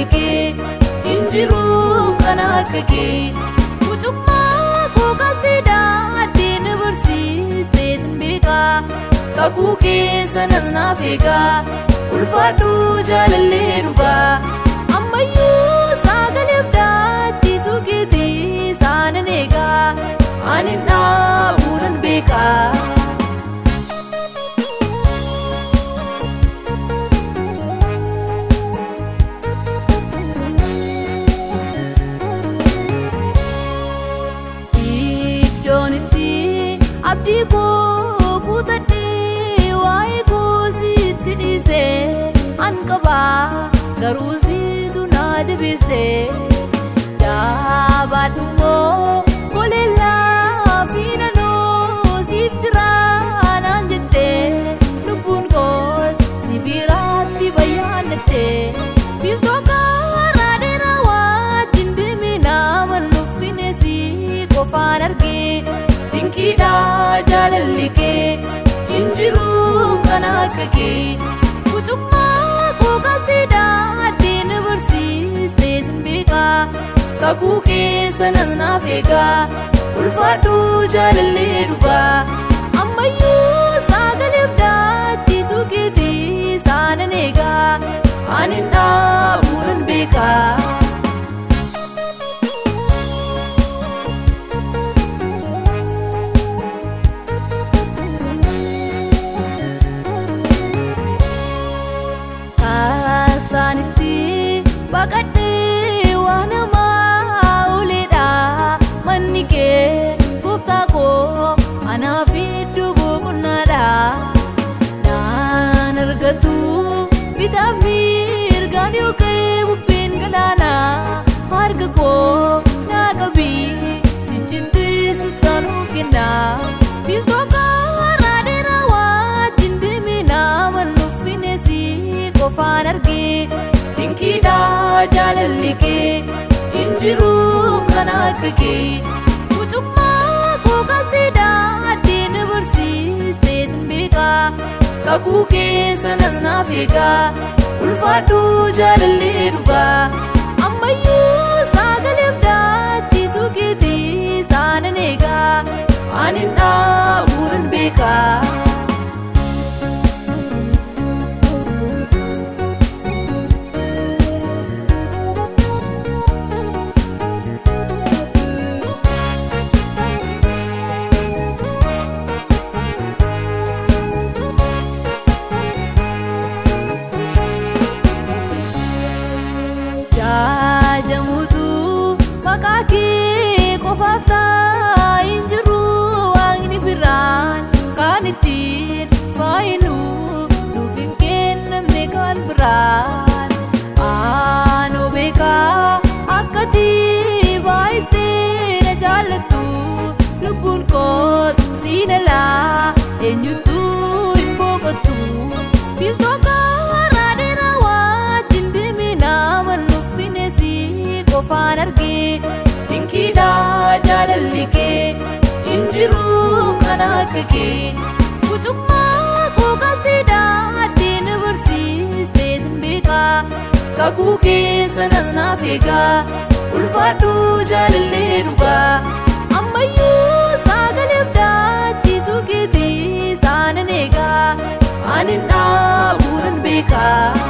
jaalalli kee hin jiru kan akka kee. Mucummaa koo kaasteedhaa addeen barsiistee sin beekaa. Kakuu keessa nas naaf eegaa ulfaadhu jaalallee dhugaa. Ammayyuu sagaleef daachisuu keetii saanan eegaa. Ani dhaabuu nan beekaa. Iddoon itti abdii koo kuutadhee waa'ee koo sitti dhiisee hanqabaa garuu situ na jabeessee. Jabaadhu moo koleellaa fi naannoo siif jira naan jettee. Lubbuun koos si biraatti bayyaannattee. Biftoo karaa dheeraa wajjin deemee nama nuffine si qofaan argee. Dinkiidhaa jaalalli kee hin jiru kan akka kee. Mucummaa koo kaasteedhaa addeen barsiistee sin beekaa. Kakuu keessa nas naaf eegaa ulfaadhu jaalallee dhugaa. Ammayyuu sagaleef daachisuu keetii saanan eegaa. Ani dhaabuu nan beekaa. Kaataan itti baqadhee waan namaa uleedhaa. Manni kee gooftaa koo anaaf iddoo boqonnaadhaa. Naan argatu bitaaf mirgaan yoo ka'e bubbeen galaanaa. Harka koo naa qabii sichitti suttaanuu kennaa. Biftoo karaa dheeraa wajjin deemee nama nuffine si qofaan argee. Dinkiidhaa jaalalli kee hin jiru kan akka kee. Mucummaa koo kaasteedhaa addeen barsiistee sin beekaa. Kakuu keessa nas naaf eegaa ulfaadhu jaalallee dhugaa. Ammayyuu sagaleef daachisuu keetii saanan eegaa. Ani dhaabuu nan beekaa. Jaajamuutu maqaa kee qofaaf ta'a hin jiru waaqni biraan. Kan ittiin faayinu nuuf hin kennamne kan biraan. Aanoo beekaa akkati baay'istee na jaallattu. Lubbuun koos siin alaa eenyutu hin boqottu. Biftoo karaa dheeraa wajjin deemee nama nuffine si qofaan argee. Dinkiidhaa jaalalli kee hin jiru kan akka kee. Mucummaa koo kaasteedhaa addeen barsiistee sin beekaa. Kakuu keessa nas naaf eegaa ulfaadhu jaalallee dhugaa. Ammayyuu sagaleef daachisuu keetii saanan eegaa. Ani dhaabuu nan beekaa.